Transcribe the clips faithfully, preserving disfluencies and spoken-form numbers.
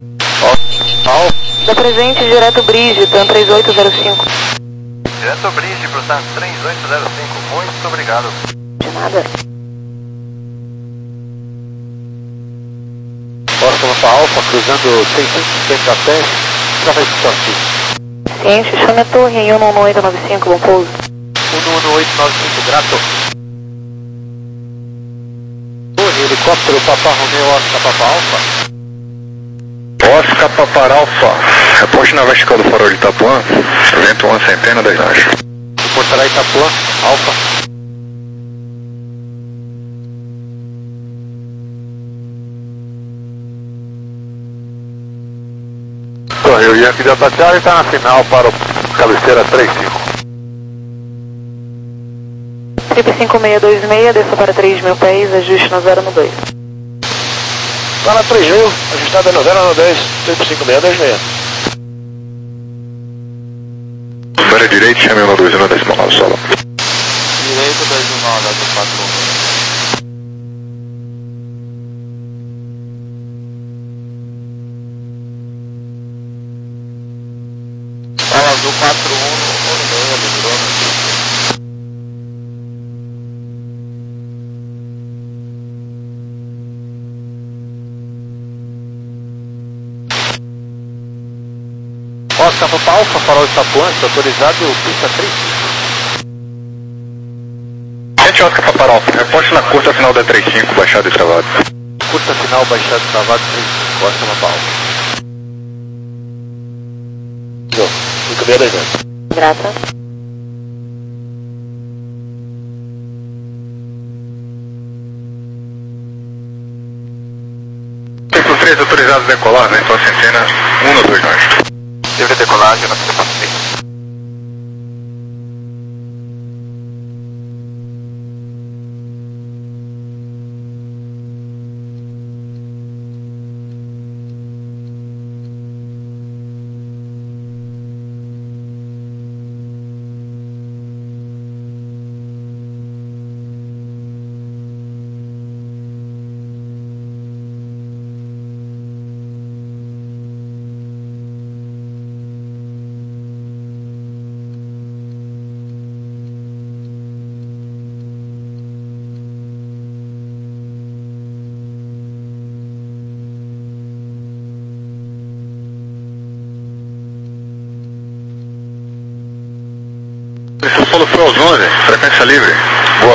Alfa. Da presente, direto Bridge, TAM três oito zero cinco. Direto Bridge pro TAM três oito zero cinco, muito obrigado. De nada. Oscar Alfa Alfa, cruzando seiscentos centro até, através do sorte. Ciente, chame a torre em um um oito nove cinco, bom pouso. um um oito nove cinco, grato. Torre, helicóptero Papa Romeo, Oscar Papa Alfa. Oscar Papa Alfa, reporte na vertical do farol de Itapuã, vento uma centena das naves. Reportará Itapuã, Alfa. Torre, o Yankee Delta Charlie está na final para o cabeceira três cinco. Trip cinco seis dois seis, desça para três mil pés, ajuste no zero no dois. Está na três mil, ajustada no zero no dois, trip cinco seis dois seis. Para direito, chame uma dois um décimo nove solo. Direito dois um nove, do quatro um. Fala do quatro um no meio, lembrou, né? Oscar Papa Alfa, farol Itapuã, está autorizado, pista três. Gente, Oscar Papa Alfa, reporte na curta final da três cinco, baixado e travado. Curta final, baixado e travado, três cinco, Oscar Papa Alfa. cinco seis dois dois. Grata. Ciclo três autorizado a decolar, né? Então centena um no dois nós. Livre decolagem na T P. Esse solo foi aos onze, frequência livre. Boa.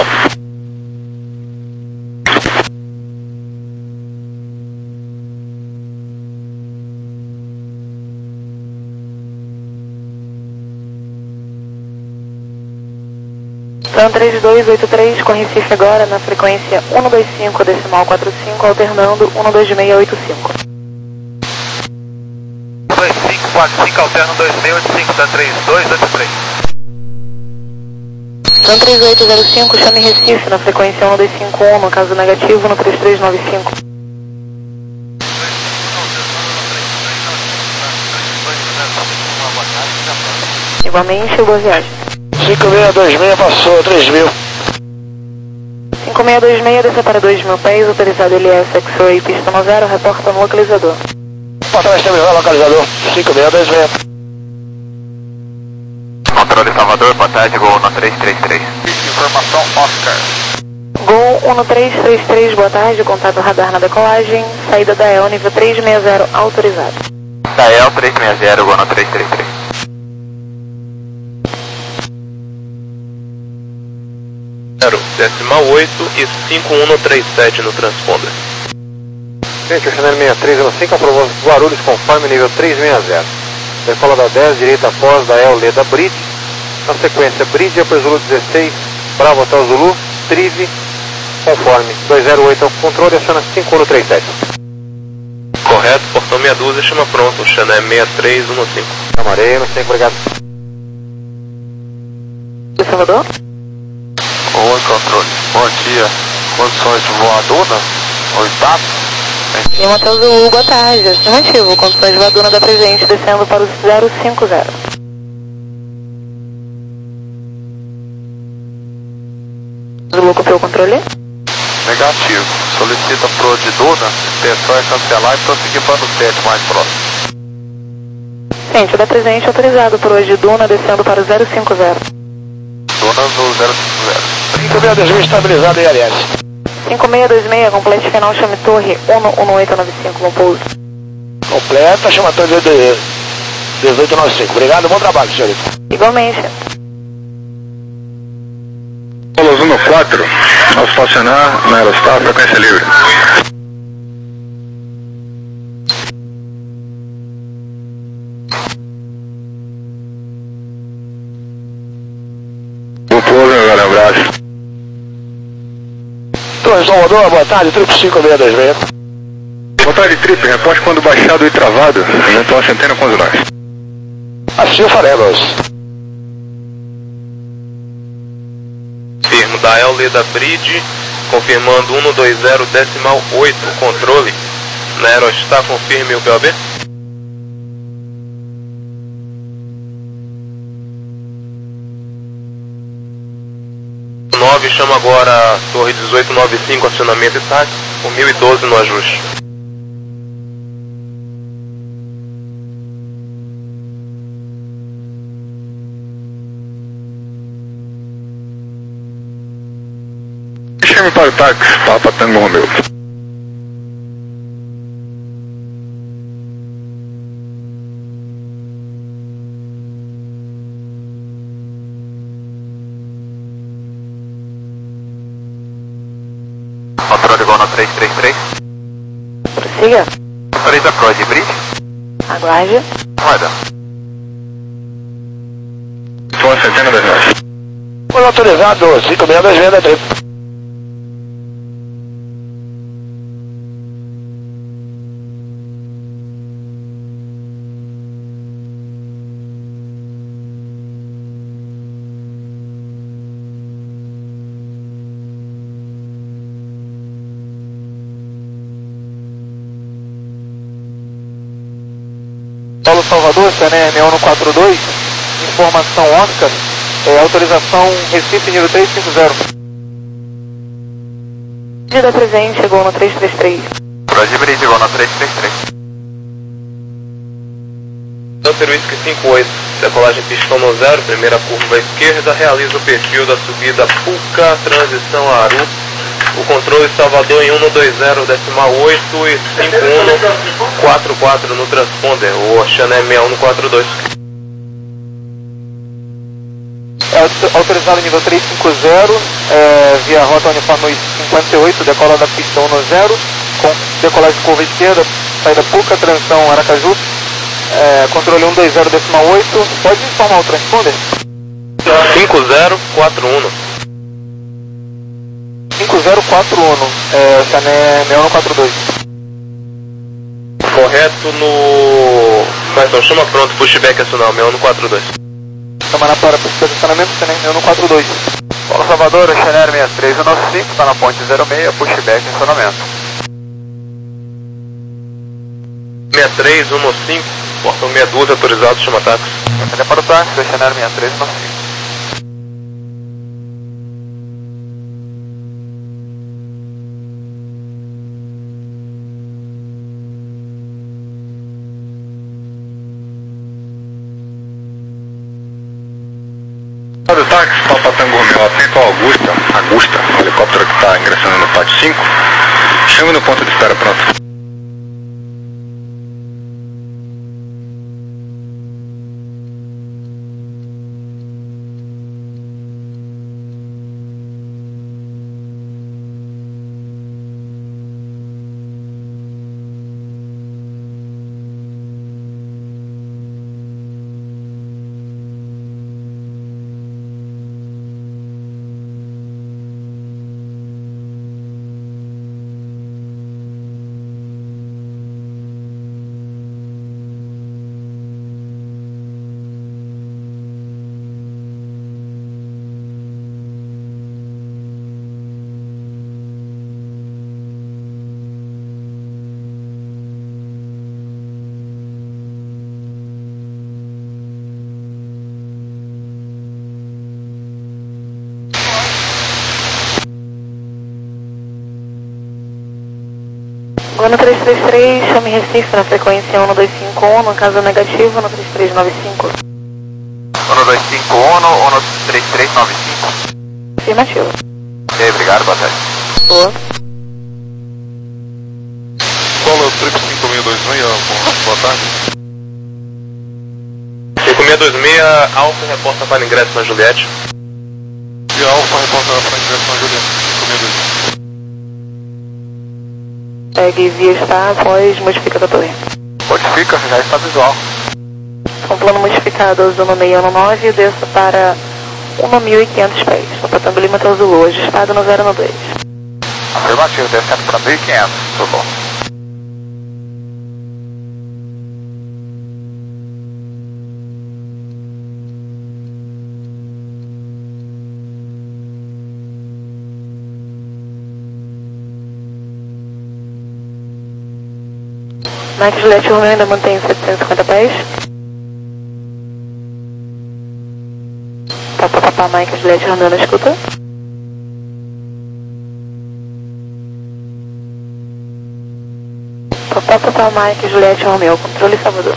TAM três dois oito três, com Recife agora na frequência um dois cinco, decimal quatro cinco, alternando um dois seis oito cinco. dois cinco quatro cinco, alterno dois seis oito cinco, TAM três dois oito três. TAM três oito zero cinco, chame Recife na frequência um dois cinco um, no caso negativo no três três nove cinco. Igualmente, boa viagem. cinco seis dois seis passou, três mil. cinco seis dois seis, desça para dois mil pés, autorizado L S X-Ray, pista no zero, reporta no localizador. Para trás terminal, localizador, cinco seis dois seis. Controle Salvador, boa tarde, Gol no três três três. Informação Oscar. Gol um três três três, boa tarde, contato radar na decolagem, saída da E L, nível três seis zero, autorizado. Da E L três seis zero, Gol no três três três. Decimal oito e cinco um no trinta e sete no transponder. Gente, o Chanel sessenta e três um cinco aprovou Guarulhos conforme nível três seis zero. Decola da dez, direita após da E L da Bridge. Na sequência, Bridge, Upper Zulu dezesseis, Bravo Hotel Zulu, Trive, conforme dois zero oito ao controle, aciona cinco um no trinta e sete. Correto, portão meia dúzia, chama pronto, Chanel sessenta e três um cinco. Camarei, não sei, obrigado. Salvador? Oi, controle. Bom dia. Condições de voadora? Oitavo? Lima Hotel Zulu, boa tarde. Afirmativo, condições de voadora da presente, descendo para o zero cinco zero. Zulu, copiou o controle? Negativo. Solicita pro de Duna, intenção é cancelar e prosseguir para o sete mais próximo. Gente, da presente autorizado por hoje Duna, descendo para o zero cinco zero. Duna no zero cinco zero. cinco seis dois seis estabilizado I L S. cinco seis dois seis, complete final, chame torre um um oito nove cinco, com pouso. Completa, chama torre dezoito nove cinco. Obrigado, bom trabalho, senhorita. Igualmente. Polos um quatro, ao estacionar na Aerostar, frequência livre. O pouso, meu velho, abraço. Torre Salvador, boa tarde, trip cinco seis dois seis. Boa tarde, Trip, reporte quando baixado e travado, eventual centena com os nós. Assim o faremos. Firmo da Euleda Bridge, confirmando um dois zero decimal oito, controle. Na Aerostar, confirme o P O B. nove, chama agora Torre dezoito nove cinco, acionamento e táxi, com mil e doze no ajuste. Chame para o táxi, Papa Tango Romeu. Controle igual na três três três. Prossiga. Autoriza Pro de Bridge. Aguarde. Vai dar. Foi uma centena das nós. Foi autorizado, cinco seis dois seis da trip. Paulo Salvador, C N M um quatro dois, informação Oscar, é, autorização Recife nível três cinco zero. Da presente, chegou no três três três. Pro Bridge igual na três três três. Hunter Whisky cinco oito, decolagem pistão no zero, primeira curva à esquerda, realiza o perfil da subida Puca, transição Aru. O controle Salvador em um dois zero decimal oito e cinco um quatro quatro no transponder, o Ocean é seis um quatro dois. É autorizado nível três cinco zero, é, via rota uniforme cinquenta e oito, decola da pistão no zero, com decolagem curva esquerda, saída Puca, transição Aracaju, é, controle um dois zero decimal oito, pode informar o transponder? cinco zero quatro um. cinco zero quatro um, é, Chané seis um quatro dois. Correto no... Mas não, chama pronto, pushback acional, seis um quatro dois. Chama na para posicionamento, Chané seis um quatro dois. Paulo Salvador, Chané seis três um nove cinco, está na ponte zero seis, pushback em acionamento. seis três um cinco, portão sessenta e dois, autorizado, chama táxi. Chané para o táxi, Chané seis três um nove cinco. Para o táxi, Papa Tango Romeu, atento ao Augusta, Augusta, o helicóptero que está ingressando no pátio cinco. Chame no ponto de espera, pronto. Uno três três três, chame Recife na frequência um dois cinco um, no caso negativo, Uno três três nove cinco. um dois cinco um, um três três nove cinco. Afirmativo. Ok, obrigado, boa tarde. Boa. Qual é o triplo cinco seis dois seis, boa tarde. cinco seis dois seis, Alfa reporta para ingresso na Juliette. E a Alfa reporta para ingresso na Juliette, cinco seis dois seis. Pegue via está após modifica da torre. Modifica, já está visual. Com plano modificado, Zona seis um nove, desça para um mil e quinhentos pés. Sapatando Lima até o Zulu, ajustado no zero um dois. Afirmativo, descendo para mil e quinhentos, tudo bom. Mike Juliette Romeo ainda mantém setecentos e cinquenta pés. Papa Papa Mike Juliette Romeo na escuta. Papa Papa Mike Juliette Romeo, controle Salvador.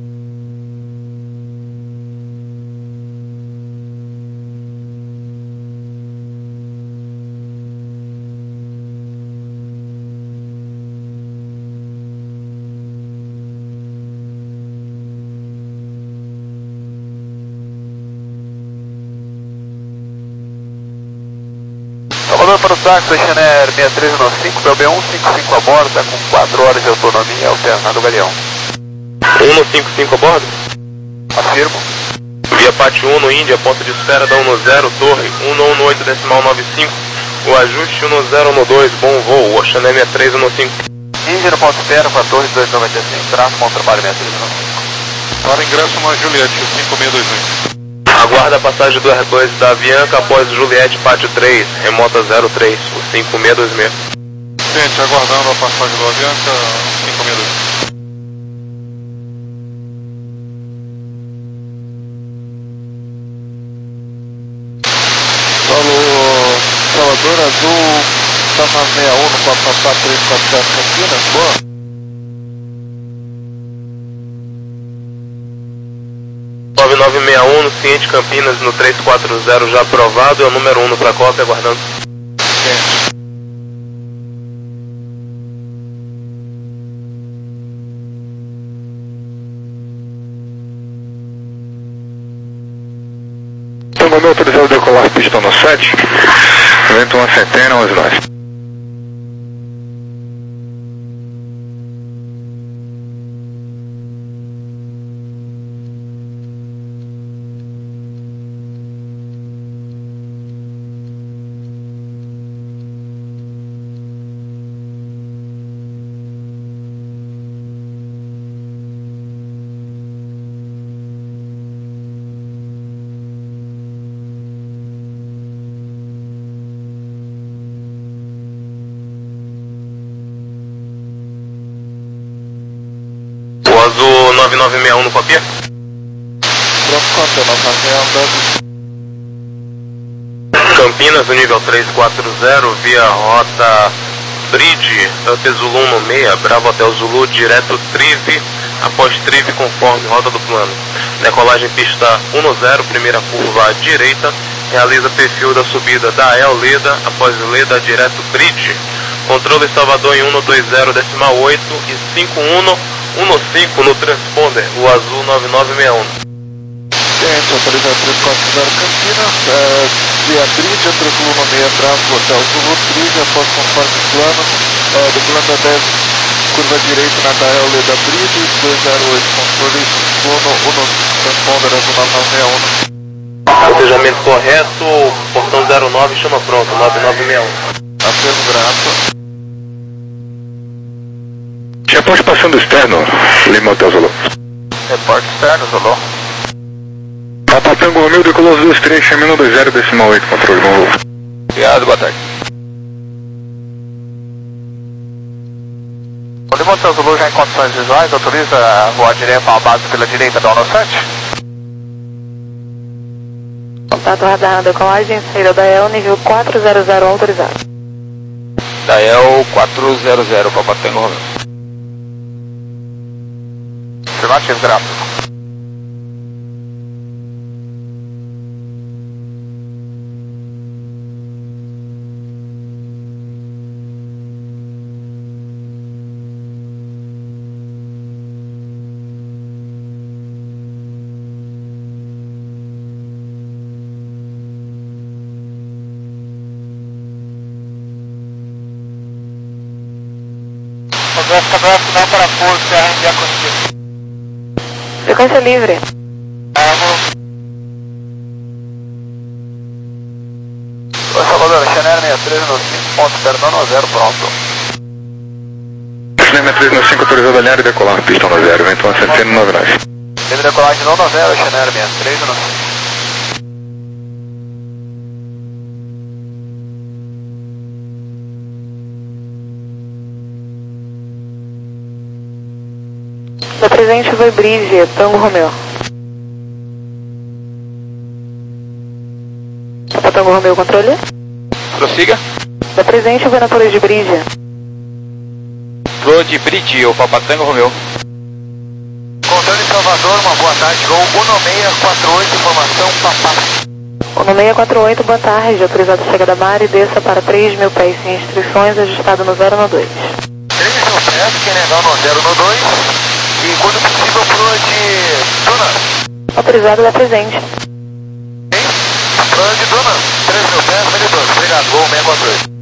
Salvador para o táxi, Xaner seis três nove cinco, P B um cinco cinco a bordo, está com quatro horas de autonomia, alternado Galeão. um cinco cinco a bordo. Afirmo. Via Pati um, Índia, ponto de espera da um zero, torre um um oito decimal nove cinco. O ajuste um zero um dois, bom voo, Oxané seis três um cinco. Índia no ponto de espera com a torre dois noventa e cinco, traço, bom trabalho seis três nove cinco. Para ingresso na Juliette, cinco seis dois seis. Aguarda a passagem do R dois da Avianca após Juliette Pátio três, remota zero três, o cinco seis dois seis. Gente, aguardando a passagem do Avianca, cinco seis dois seis. Falou, Salvador Azul, está na sessenta e um no quatro quatro três quatro sete Campinas, boa. nove nove seis um no Ciente Campinas no três quatro zero já aprovado, é o número um no pra cópia, aguardando. Gente. Tango meu autorizado decolar pistão no sete, vento uma centena, onze nós. O azul nove nove seis um no copia? Pronto, cópia, nós estamos andando. Campinas, no nível três quatro zero, via rota Bridge, Hotel Zulu um seis, Bravo Hotel Zulu, direto Trive, após Trive conforme rota do plano. Decolagem pista um zero, primeira curva à direita, realiza perfil da subida da El Leda, após Leda direto Bridge. Controle Salvador em um dois zero decimal oito e cinco um um cinco no transponder, o azul nove nove seis um. Gente, autorizado três quatro zero Campinas, é, via Bridge, Hotel Zulu um seis, Bravo Hotel Zulu, Trive, após conforme plano, é, do plano dez, curva direita na da El Leda Bridge, dois zero oito, controle Uno, Uno, transponder, azul nove nove seis um. Cotejamento correto, portão zero nove, chama pronto, nove nove seis um. Afirmo, grato. Reporte passando externo, Lima Hotel Zulu. Reporte externo, Zulu. Papa Tango Romeo, decolou dois três, chame um dois zero decimal oito, controle, bom voo. Obrigado, boa tarde. O Lima Hotel Zulu já em condições visuais, autoriza a voar direto à base pela direita do Alnossante? Contato radar na decolagem, saída da E L, nível quatro zero zero autorizado. Da E L quatro zero zero, Papa Tango Romeo. Afirmativo, gráfico. Gráfico não para pouso, R M D corrigido. Frequência livre. Oi, Salvador, Chanel sessenta e três no cinco ponto zero nove zero, pronto. Chanel sessenta e três no cinco, autorizado a alinhar e decolar, pista no zero, vento uma centena nove nove. Teve decolagem no nove zero, Chanel sessenta e três no cinco. Da presente vai Bridge, Tango Romeo. Papa Tango Romeo, controle. Prossiga. Da presente vai na torre de Bridge. Torre de Bridge, o Papa Tango Romeo. Controle Salvador, uma boa tarde, voo um seis quatro oito, informação Papá. O seis quatro oito, boa tarde, autorizado chegada a mar e desça para três mil pés sem restrições, ajustado no zero no dois. três mil pés, quem legal no zero no dois. E quando possível, proa de Duna. Autorizado da presente. Ok? Proa de Duna, três mil pés, medidor. Obrigado, voo seis quatro oito.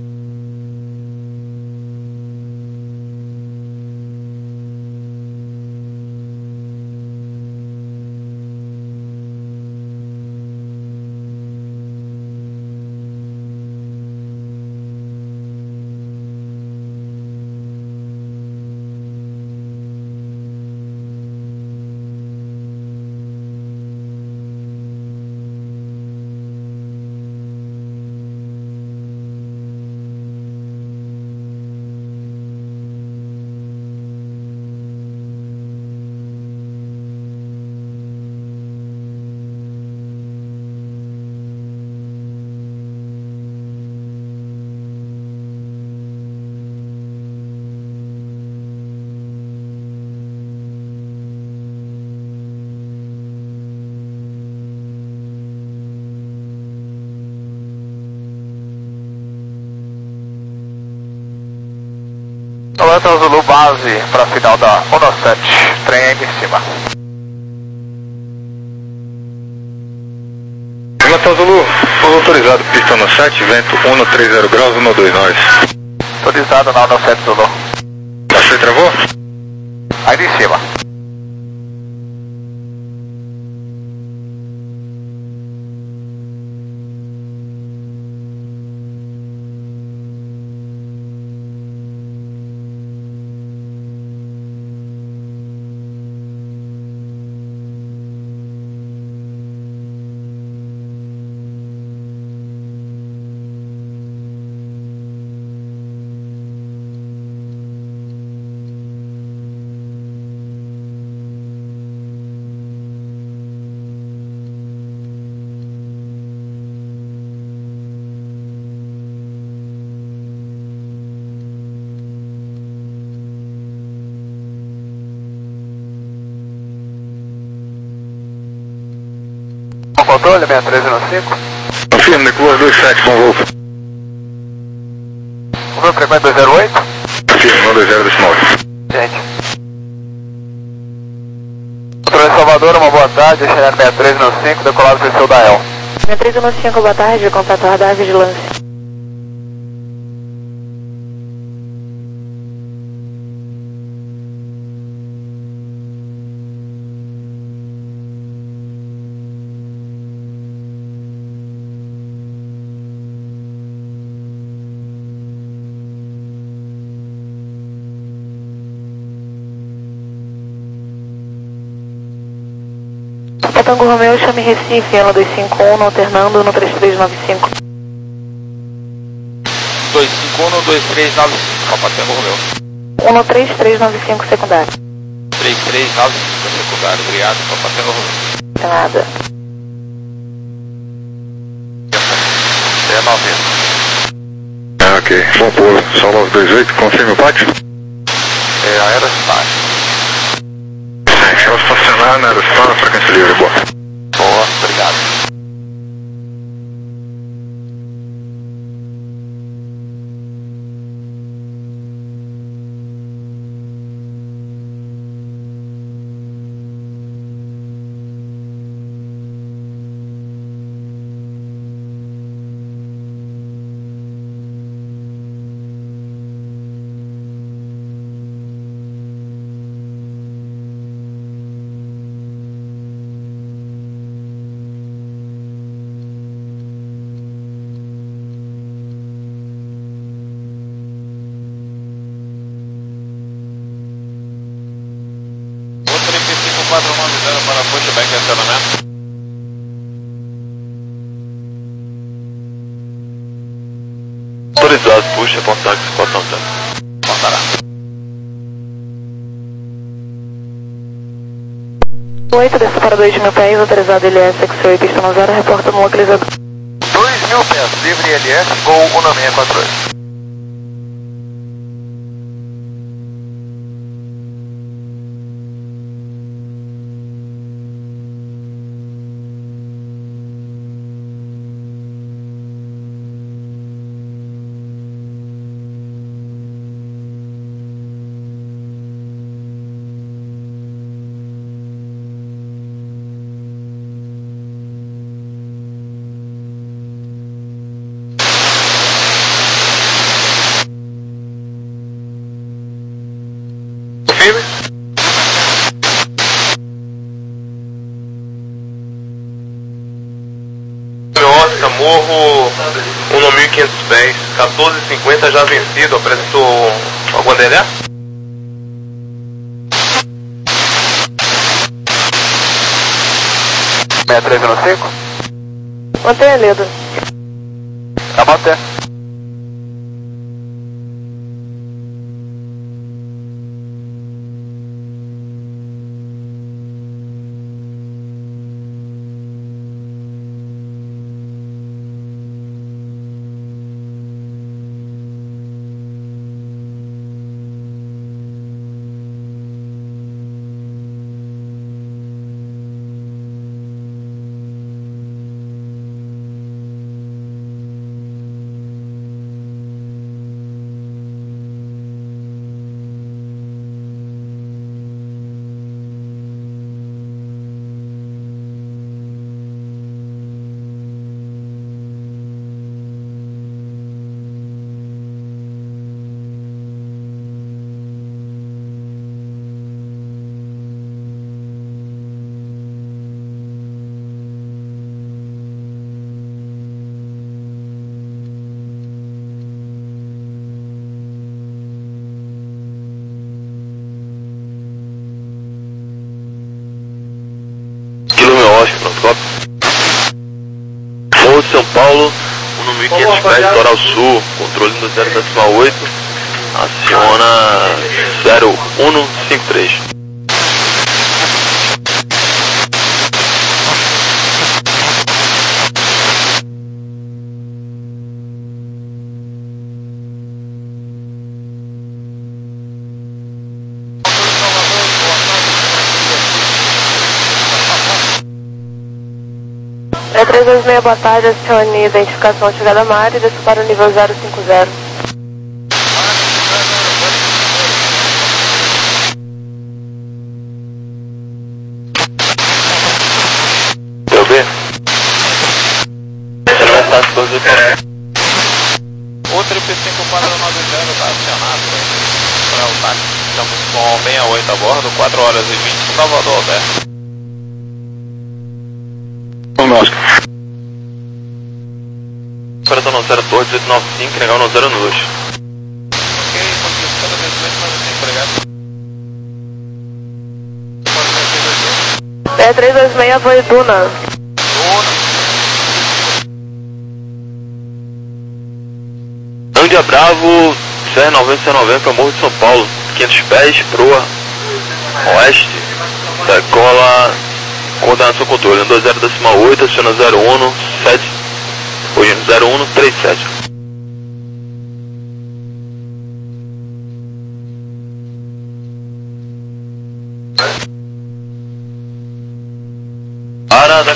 Atlanta Zulu base para final da um sete, trem aí em cima. Atlanta Zulu, foi autorizado, pista no sete, vento um trinta graus, um dois nove. Autorizado na um sete Zulu. Baixou e travou? Aí em cima. Controle, sessenta e três no cinco. Confirma, Nicolas dois sete, bom voo. Confirma, frequência dois zero oito. Confirma, um dois zero decimal. Gente. Controle Salvador, uma boa tarde, Chanel sessenta e três no cinco, decolado para o seu Dael. sessenta e três no cinco, boa tarde, contato radar vigilância. Tango Romeo, chame Recife, ela dois cinco um, alternando no três três nove cinco. dois cinco um no dois três nove cinco, Papa Tango Romeo. um no três três nove cinco, secundário. três três nove cinco, secundário, obrigado, Papa Tango Romeo. De nada. É nove. Ah, ok, bom pulo, Sol nove dois oito, confirme o pátio? É Aerostar. Runner, Aerostone, frequência livre, boa. Boa, obrigado. quatro nove zero para pushback e acionamento. Autorizado, puxa, contato quatro nove zero. Contará. oito, desce para dois mil pés, autorizado L S, X oito, pista zero, reporta no localizador. dois mil pés, livre L S, Gol um nove seis quatro oito. Firme? Oscar, morro um mil e quinhentos pés, quatorze e cinquenta já vencido, apresentou alguma D L A? seis três zero cinco? Mantenha Leda. Abaté. Morro de São Paulo, um mil e quinhentos pés, litoral sul, controle do zero decimal oito, aciona zero um cinco três. É três dois seis, boa tarde, acione identificação chegada a mar e desça para o nível zero cinco zero. Deu B? Você não vai estar se fazer para... O triplo cinco quatro nove zero está acionado para o táxi. Estamos com sessenta e oito a bordo, quatro horas e vinte, Salvador aberto. Vamos, Oscar. Operação não zero dois, dezoito nove cinco, legal não zero dois. Ok, conquistando dezoito nove cinco, obrigado. É três dois seis, foi Duna. Ândia Bravo, C noventa C noventa, Morro de São Paulo, quinhentos pés, proa, oeste, decola, coordenação controle, dois zero decimal oito, aciona zero um sete, hoje zero um três sete.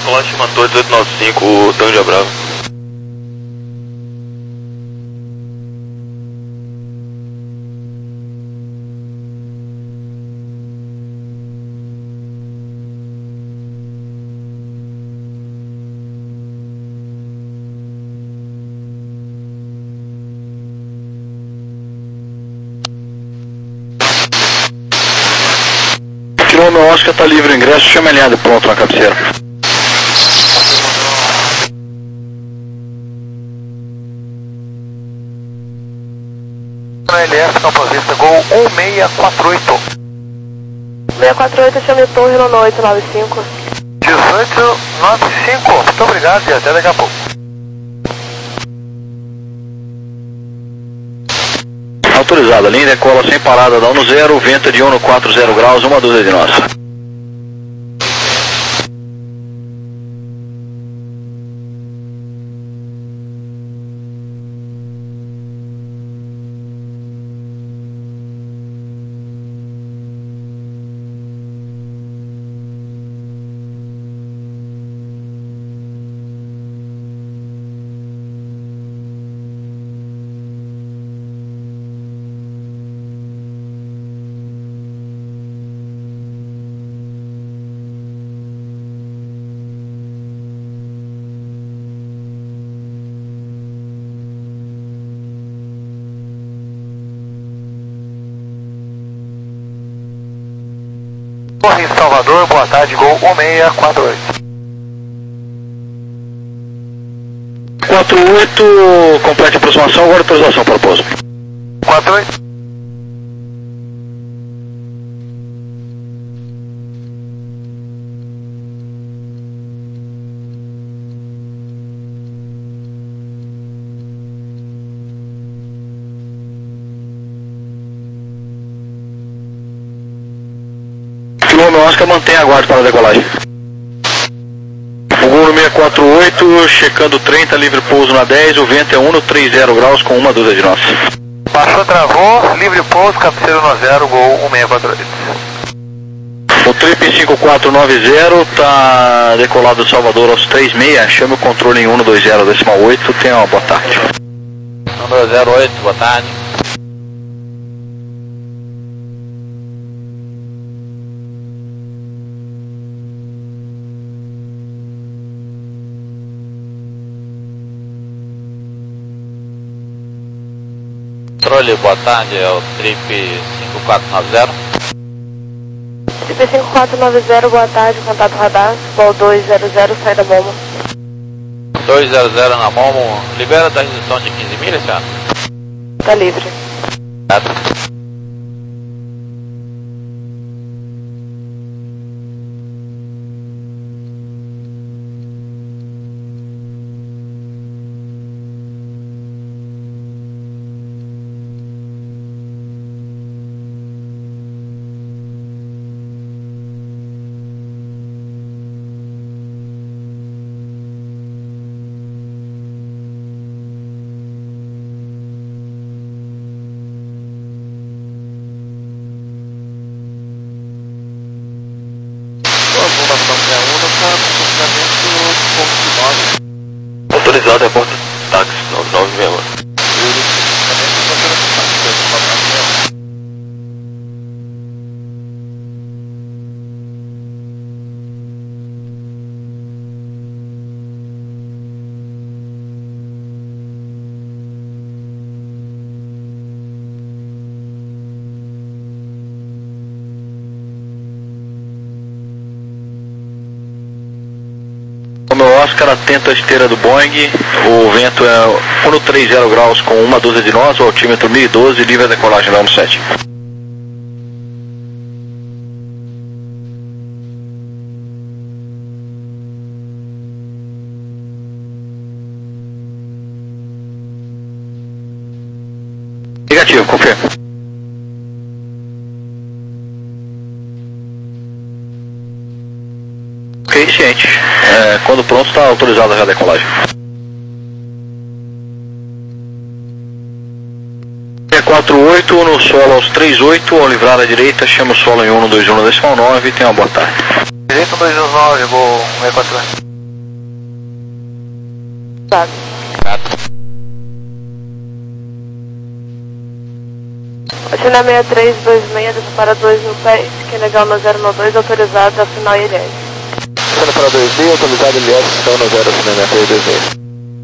decolagem Lima Torre dezoito noventa e cinco, o Tango Bravo. Meu Oscar tá livre o ingresso, chama ele pronto na cabeceira. L S, Camposista, Gol um seis quatro oito. seis quatro oito, chame Torre no oito nove cinco. dezoito noventa e cinco, muito obrigado e até daqui a pouco. Autorizado, linha decola sem parada, dá um no zero, vento de um no quatro zero graus, uma dúzia de nós. Torre em Salvador, boa tarde, Gol um seis quatro oito. quatro oito, complete aproximação, agora autorização para pouso. quatro oito. Quilômetro Oscar, mantém a guarda para a decolagem. O Gol seis quatro oito, checando o trem, tá livre pouso na dez, o vento é um no três zero graus com uma dúzia de nós. Passou, travou, livre pouso, cabeceiro no zero, Gol um seis quatro oito. O Trip cinco quatro nove zero tá decolado de Salvador aos três seis, chame o controle em um no dois zero decimal oito, tenha uma boa tarde. Número zero oito, boa tarde. Controle, boa tarde, é o Trip cinco quatro nove zero. Trip cinco quatro nove zero, boa tarde, contato radar, Vol dois zero zero, sai da Momo. dois zero zero na Momo, libera da restrição de quinze milhas, senhora? Tá livre. Certo. Autorizado, é porta táxi nove nove seis um. O meu Oscar, atento à esteira do Boeing, o vento é um no três zero graus com uma dúzia de nós, o altímetro mil e doze, livre a decolagem da um sete. Negativo, confirma. Ok, ciente. É, quando pronto, está autorizada já a decolagem. seis quatro oito no solo aos três oito, ao livrar à direita, chama o solo em um no dois um decimal nove, tenha uma boa tarde. Direito dois um nove, Gol um seis quatro oito. Sabe. China seis três dois seis, desce para dois mil pés, que legal no zero nove dois, autorizado a final I L S. China para dois mil, autorizado L S, final no zero, China seis três dois seis.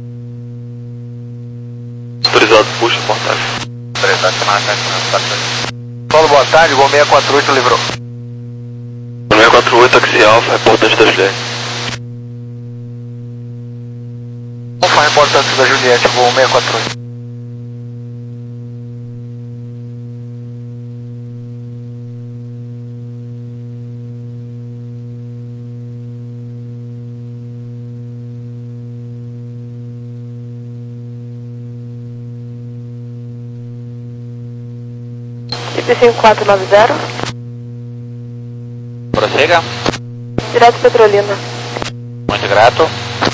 Autorizado, puxa, portagem. Autorizado, China seis três dois seis. Paulo, boa tarde, Gol seis quatro oito livrou. seis quatro oito, axial, reportante da Juliette. Qual foi a reportante da Juliette, Gol seis quatro oito? I P cinco quatro nove zero. Prossiga. Direto Petrolina. Muito grato.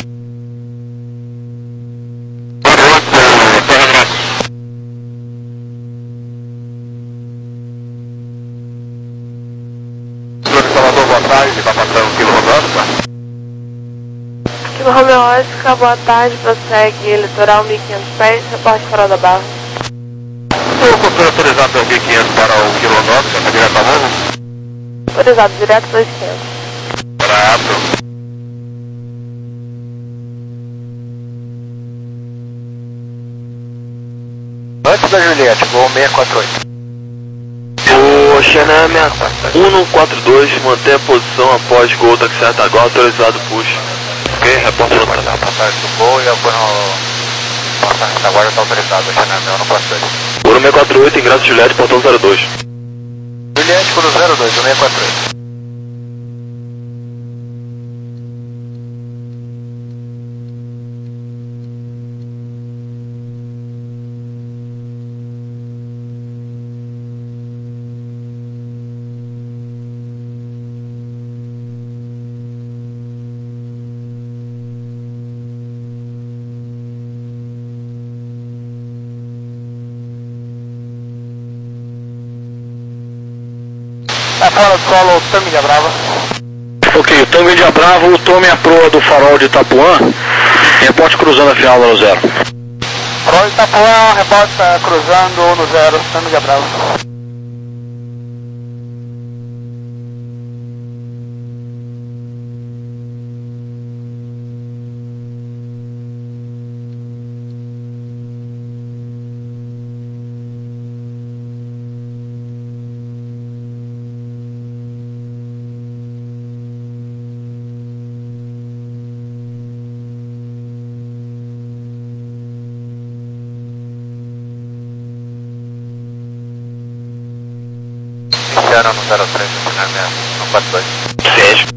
Salvador, boa tarde, está passando Kilo Rodosta. Kilo Romeo Oscar, boa tarde, prossegue litoral mil e quinhentos pés, reporte Farol da Barra. O controle autorizado pelo mil e quinhentos para o Kilo Rodosta, está direto a morro? Autorizado, direto dois mil e quinhentos. Grato. Antes da Juliette, Gol seis quatro oito. O Xenamia um quatro dois, mantém a posição após gol da taxiata agora, autorizado push. Ok, repórter no passar a passagem do Gol e agora a passagem da guarda está autorizada, Xenamia um quatro dois. Uro seis quatro oito, ingresso Juliette, portão zero dois. Juliette por zero dois, seis quatro oito. É fora do solo, Tango de Brava. Ok, Tango de Bravo, tome a proa do farol de Itapuã, reporte cruzando a final no zero. Farol de Itapuã, reporte cruzando no zero, Tango de Brava. Iniciaram no zero três, no quatro dois. Sim.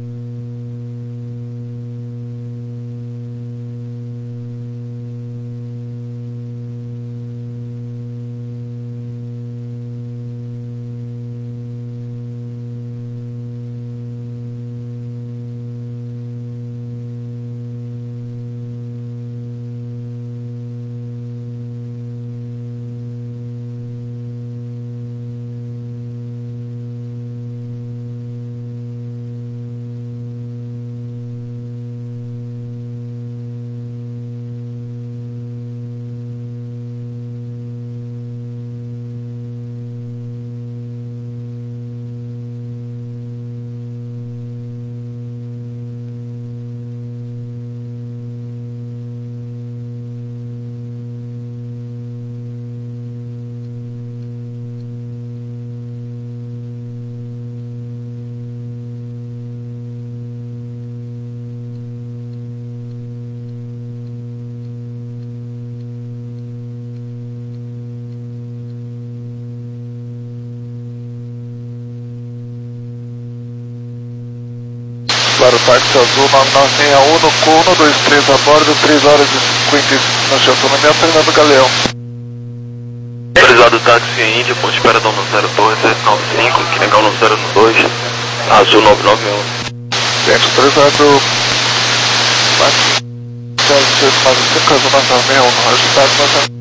Claro, táxi azul nove nove seis um no Cuno, dois três a bordo, três horas e cinquenta e cinco na sua autonomia, Fernando Galeão. Autorizado táxi Índia, ponte espera no zero dois, sete nove cinco, que legal no zero dois, azul nove nove um. Gente, autorizado táxi zero seis nove cinco, azul nove nove um, ajustado no zero.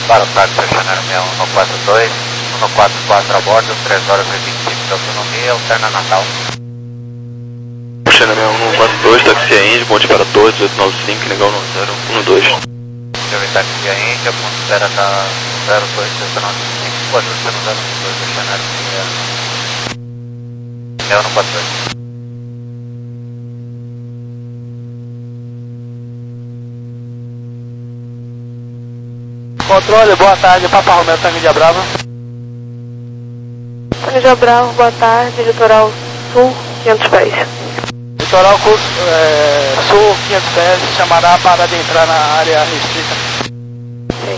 Para o táxi, Janeiro seis um quatro dois, um quatro quatro a bordo, três horas e vinte e cinco de autonomia, alterna Natal. Janeiro seis um quatro dois, táxi a Índia, ponte para dois, oito nove cinco, legal no zero um dois. Chave táxi a Índia, ponte zero H zero dois oito nove cinco, ajuste no zero um dois, Janeiro seis um quatro dois. Controle, boa tarde, Papa Romeo, Tangue de Brava. Tangue de Brava, boa tarde, litoral sul, quinhentos pés. Litoral é, sul, quinhentos pés, chamará para adentrar na área restrita. Sim.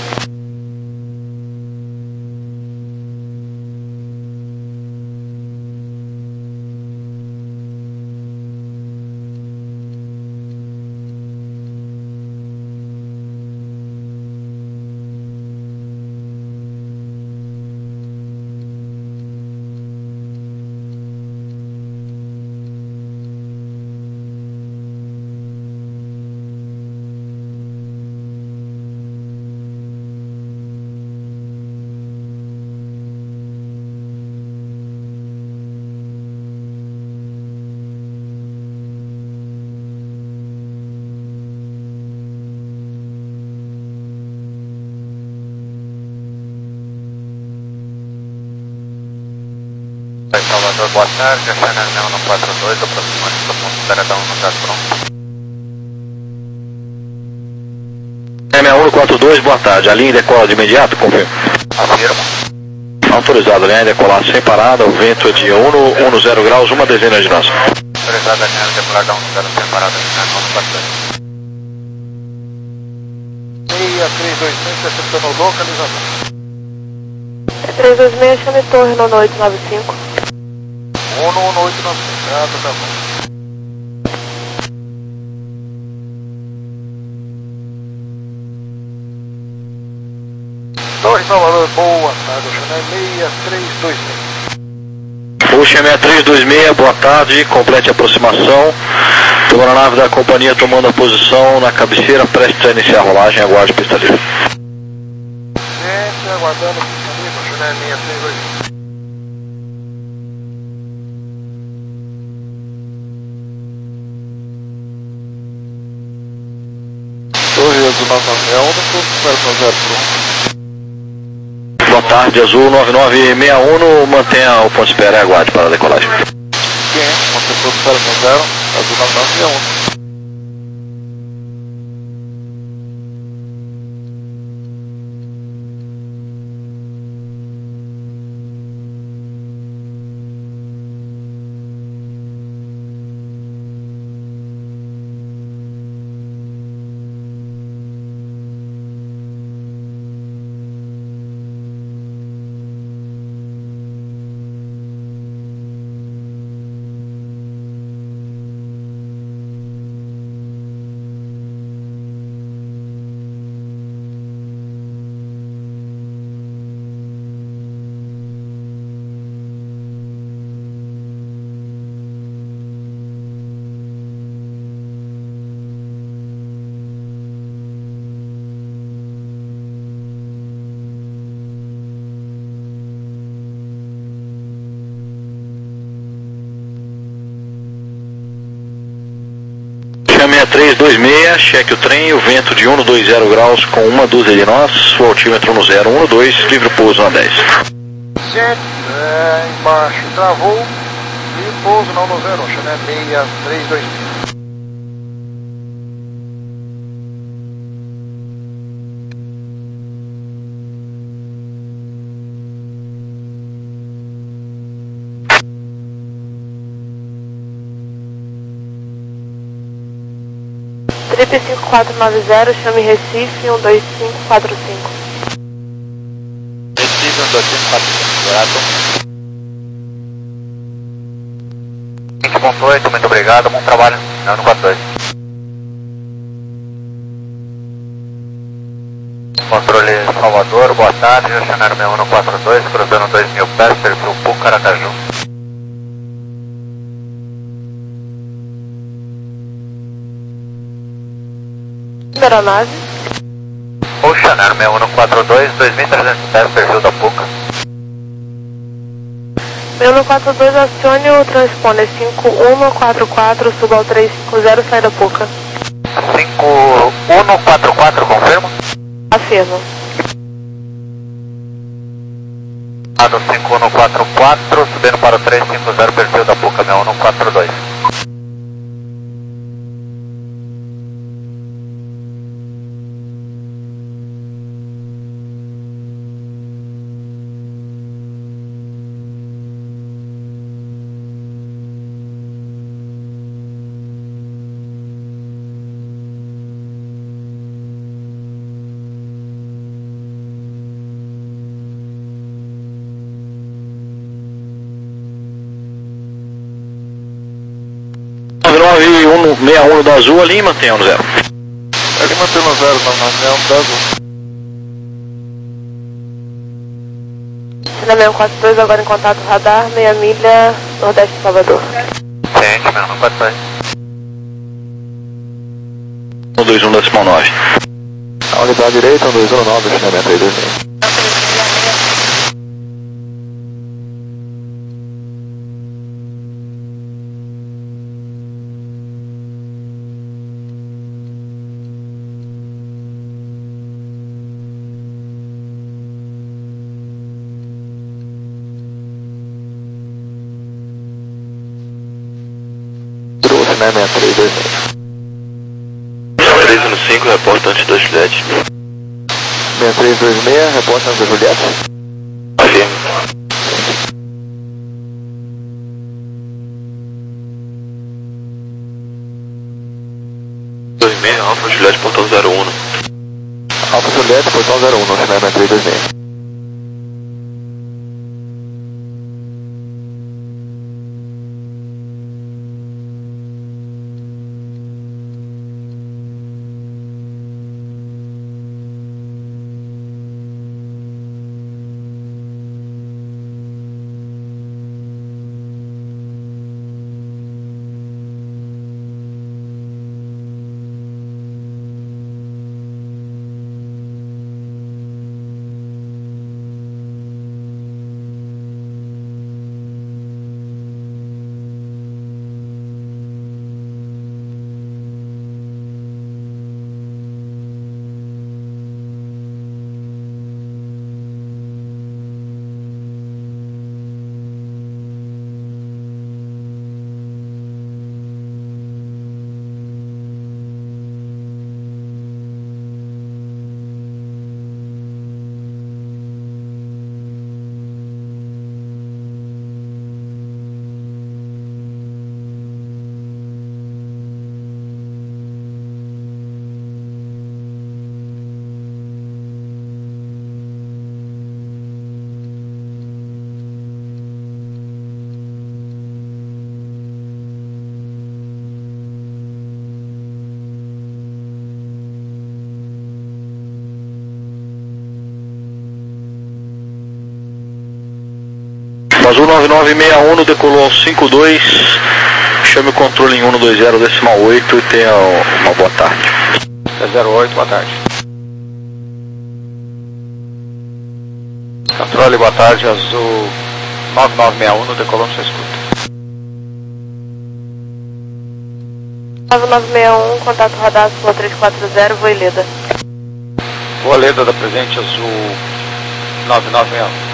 Salvador, boa tarde, Janeiro seis um quatro dois, aproximando do ponto zero H um no caso pronto. seis um quatro dois, boa tarde, a linha decola de imediato, confirma. Afirma. Autorizado, a linha decolar sem parada, o vento é de um zero graus, uma dezena de nós. Autorizado, a linha decolar da um zero sem parada, Janeiro um quatro dois. seis três dois seis, recepcionou localizador. três dois seis, chame torre no oito nove cinco. um no oito nove cinco, ah, tá bom. Torre Salvador, boa tarde, Janeiro seis três dois seis. Puxa seis três dois seis, boa tarde, complete a aproximação. Tomando a nave da companhia tomando a posição na cabeceira, prestes a iniciar a rolagem, aguarde pista livre. Gente, aguardando pista livre, Janeiro seis três dois seis. Torre Azul nove nove seis um, zero zero pronto. Boa tarde, Azul nove nove seis um, mantenha o ponto de espera e aguarde para a decolagem. Quem? Conceptor zero zero, Azul nove nove seis um. seis três dois seis, cheque o trem, o vento de um dois zero graus com uma dúzia de nós, o altímetro no zero um dois, livre pouso na dez. Gente, é, embaixo travou, livre pouso não no zero um, Janeiro seis três dois seis. Trip cinco quatro nove zero, chame Recife um dois cinco quatro cinco. Recife um dois cinco quatro cinco, obrigado. vinte ponto oito, muito obrigado, bom trabalho, um quatro dois. Controle Salvador, boa tarde, Janeiro seis um quatro dois, cruzando dois mil pés, perfil Pucaracaju. Aeronave. Ocean Chanel seis um quatro dois, dois mil trezentos e dez, perfil da Puca. seis um quatro dois, acione o transponder cinco um quatro quatro, suba ao três cinco zero, sai da Puca. cinco um quatro quatro, confirma? Afirmo. Do cinco um quatro quatro, subindo para o três cinco zero, perfil da Puca seis um quatro dois. nove nove um seis um da Azul ali, mantenha no zero. Ali mantém no zero, nove nove seis um da Azul. China seis um quatro dois, agora em contato radar, meia milha, nordeste de Salvador. Ciente, seis um quatro dois. um dois um decimal nove. A unidade direita, um dois um nove, China seis três dois seis. China seis três dois seis. três um cinco, reporta antes da Juliette. seis três dois seis, reporta antes da Juliette. Afirmo. dois seis, Alfa Juliette, portão zero um. Alfa Juliette, portão zero um, no China seis três dois seis. Azul nove nove seis um decolou ao cinco dois, chame o controle em um dois zero decimal oito e tenha uma boa tarde. zero oito, boa tarde. Controle, boa tarde, Azul nove nove seis um, decolou no seu escuta. nove nove seis um, contato radar, Sul três quatro zero, Voileda. Voileda da presente, Azul nove nove seis um.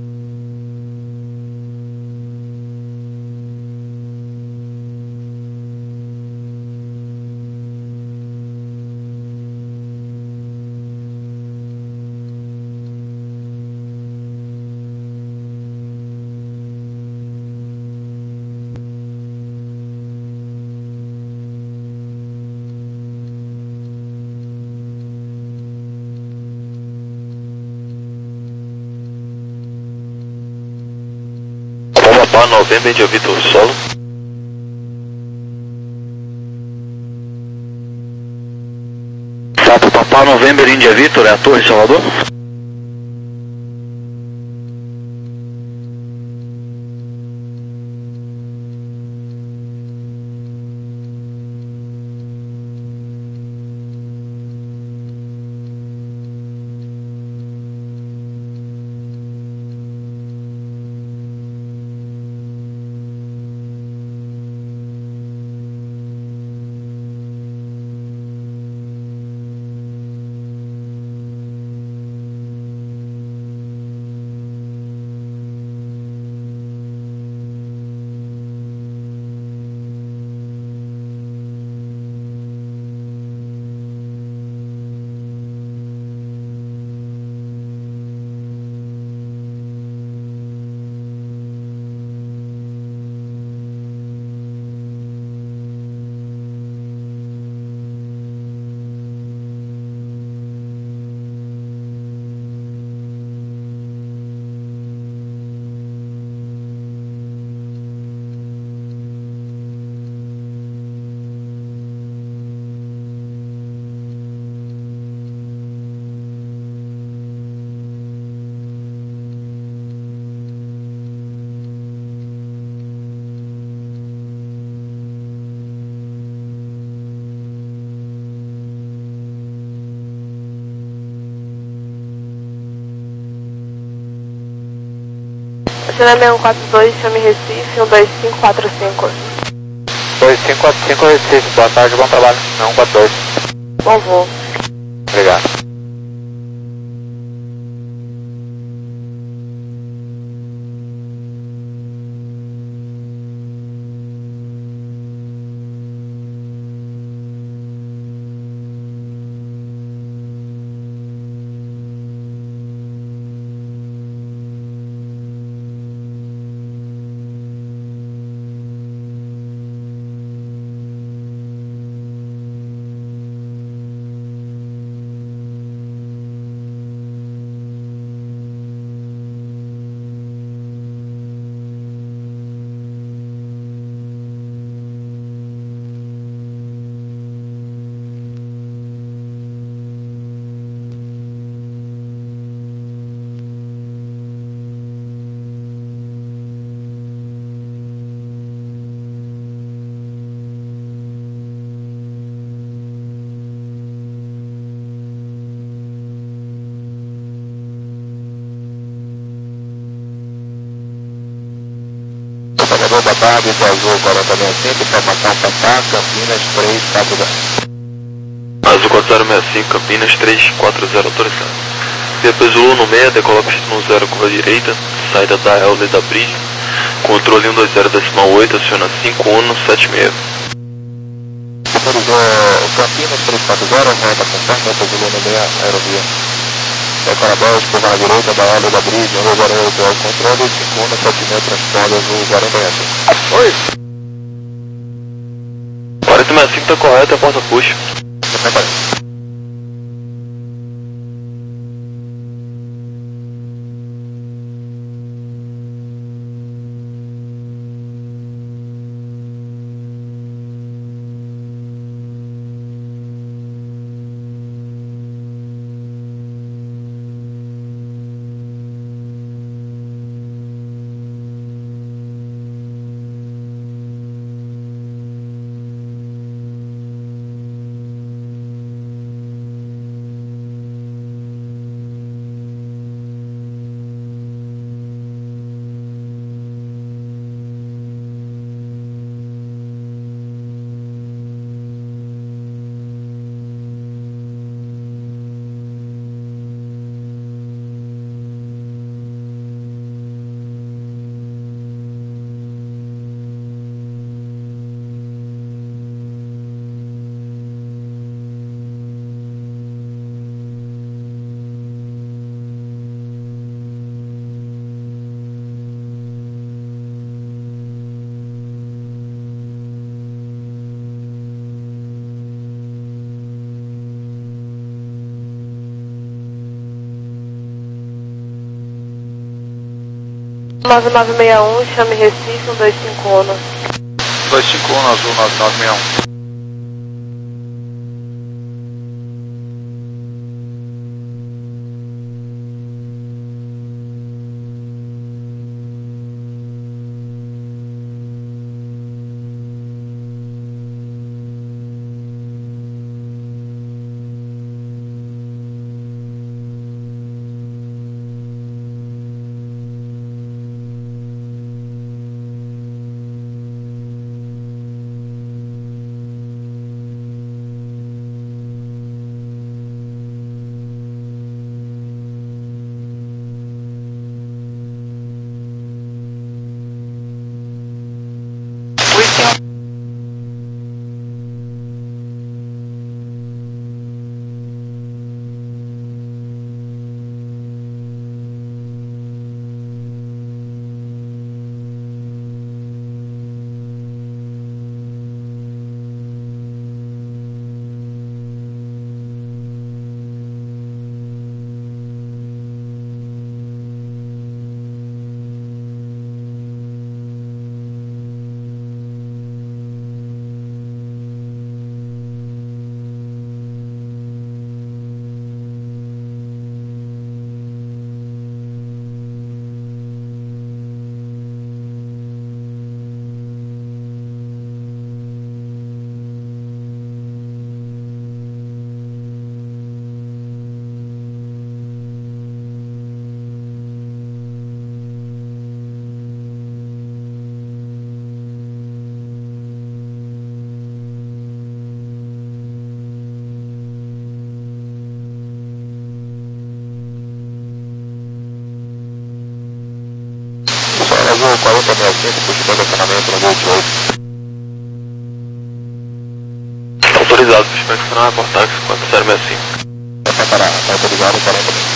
Papa November de Vitor Solo. Papa Papa November India Vitor, é a Torre Salvador? Cena seis um quatro dois, chame Recife, um dois cinco quatro cinco. dois cinco quatro cinco Recife, boa tarde, bom trabalho. seis um quatro dois. Bom voo. Obrigado. Boa tarde, Azul quarenta sessenta e cinco, informação Tatá, Campinas três quatro zero. Azul quatro zero seis cinco, Campinas três quatro zero, autorizado. Via Zulu no meio, decola pistão zero, curva direita, saída da L da Bridge, controle um dois zero decimal oito, aciona cinco um sete seis. Autorizou Campinas três quatro zero, rota conforme, Via Zulu no meio, aerovia. Decola dez, curva na direita da L da Bridge, um zero oito, é o controle, cinco um sete seis, transponder Azul quarenta e cinco. Oi! quarenta sessenta e cinco tá correto, a porta puxa. nove nove seis um, chame Recife, um dois cinco um. dois cinco um, Azul nove nove seis um. Azul quarenta sessenta e cinco, puxa de acionamento no Volt oito. Autorizado, pushback final, aportax quatro zero seis cinco. É pra parar, tá autorizado quarenta minutos.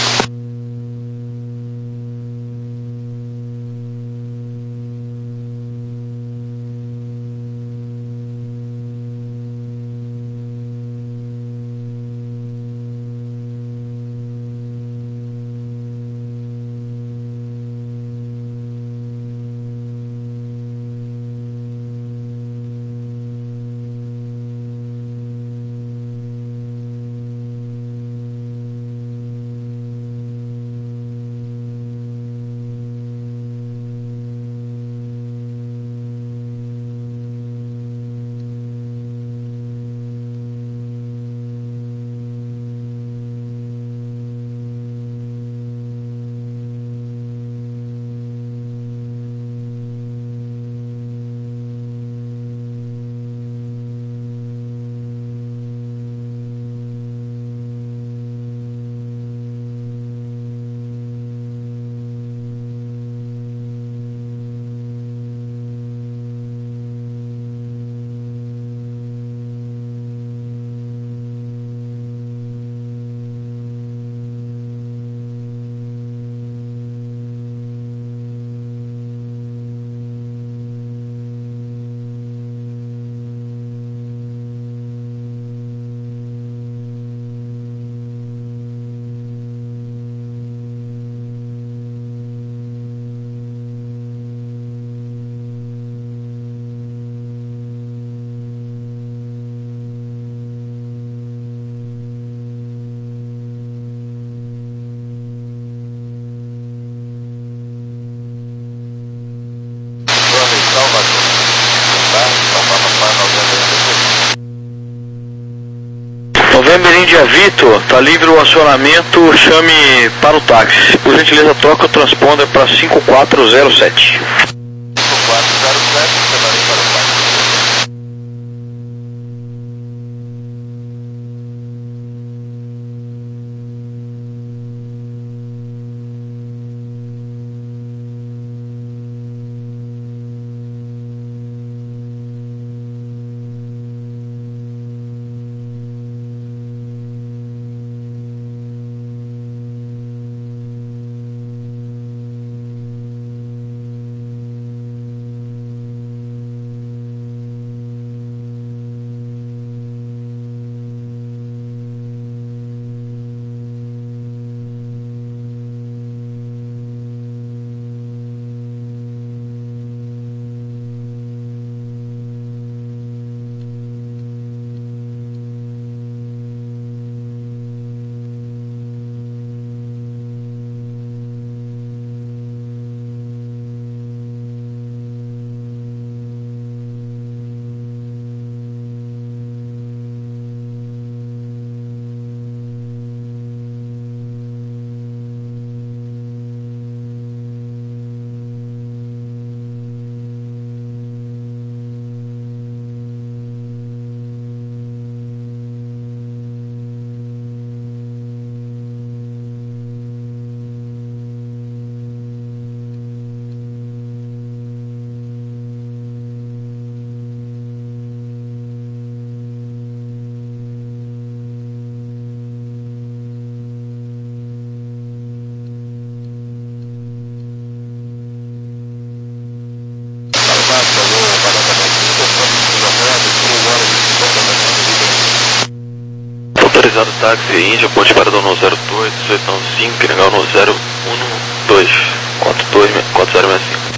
November India Vitor, tá livre o acionamento, chame para o táxi. Por gentileza, troca o transponder para cinco quatro zero sete. cinco quatro zero sete, chamarei para o táxi. Autorizado táxi Índia, ponte para no zero dois, dezoito cinco, Pirangal no zero um dois, quatro dois, quatro zero seis cinco.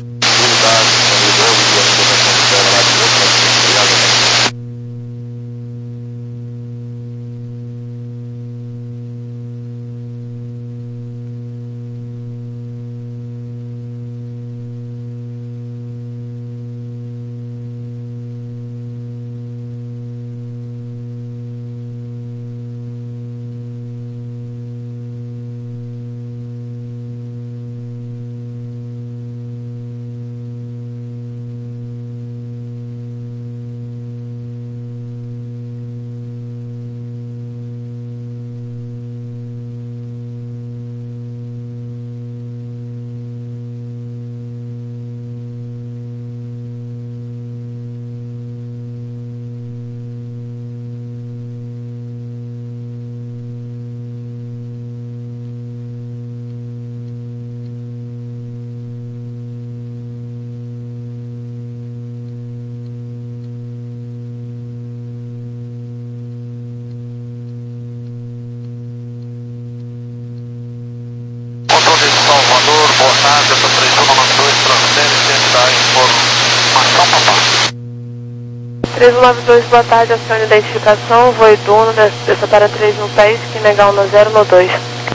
Delta três um nove dois, transfere, tenta informação, papá. três um nove dois, boa tarde, acione identificação, voo Iduno, desça para três no dez, que negar no zero no dois.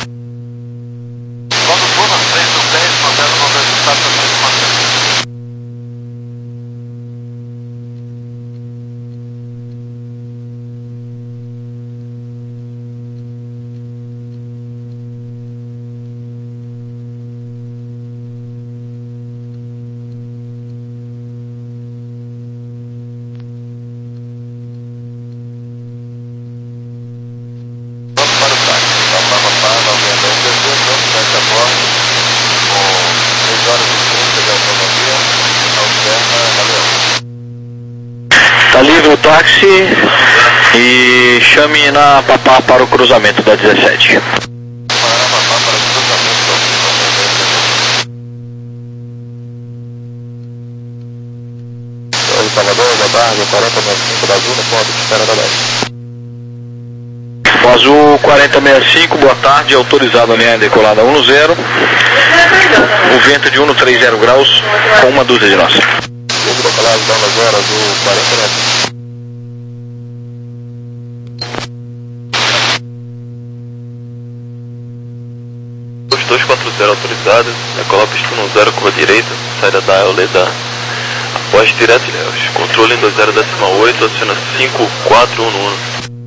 Vamos Duna, três no dez, no zero no dois, está também uma Tá livre o táxi e chame na Papá para o cruzamento da dezessete. Salvador, boa tarde, quarenta sessenta e cinco da Azul, no ponto de espera da dez. Azul quarenta sessenta e cinco, boa tarde, autorizado a linha decolada um no zero. O vento de cento e trinta graus com uma dúzia de nós. Livre decolado, um no zero, Azul quarenta sessenta e cinco. dois quatro zero autorizado, decola pista no zero, curva direita, saída da Eoleda após direto Ilhéus. Controle em dois zero decimal oito, aciona cinco quatro um no um.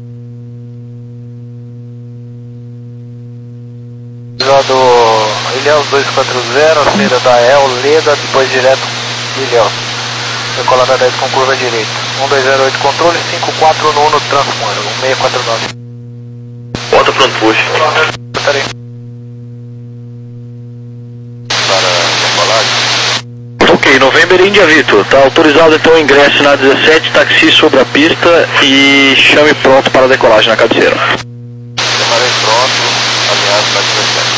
Do Ilhéus dois quatro zero, a saída da Eoleda, depois direto Ilhéus. Decolada dez com curva direita. um dois zero oito controle, cinco quatro um no transformer, um seis quatro nove. Bota pronto push. Peraí. Ok, November India Vitor, tá autorizado então o ingresso na dezessete, táxi sobre a pista e chame pronto para a decolagem na cabeceira. Chamarei pronto, alinhado na dezessete.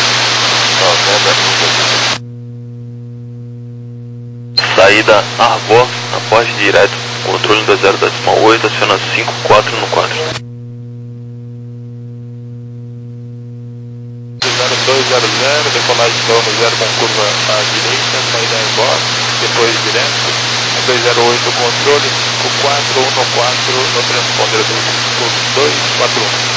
Saída Arbor, após direto, controle em dois zero decimal oito, aciona cinco quatro no quatro. zero dois zero zero, decolagem de novo zero com curva à direita, saída em box, depois direto, um dois zero oito controle, cinco quatro um no quatro no transponder do dois quatro um.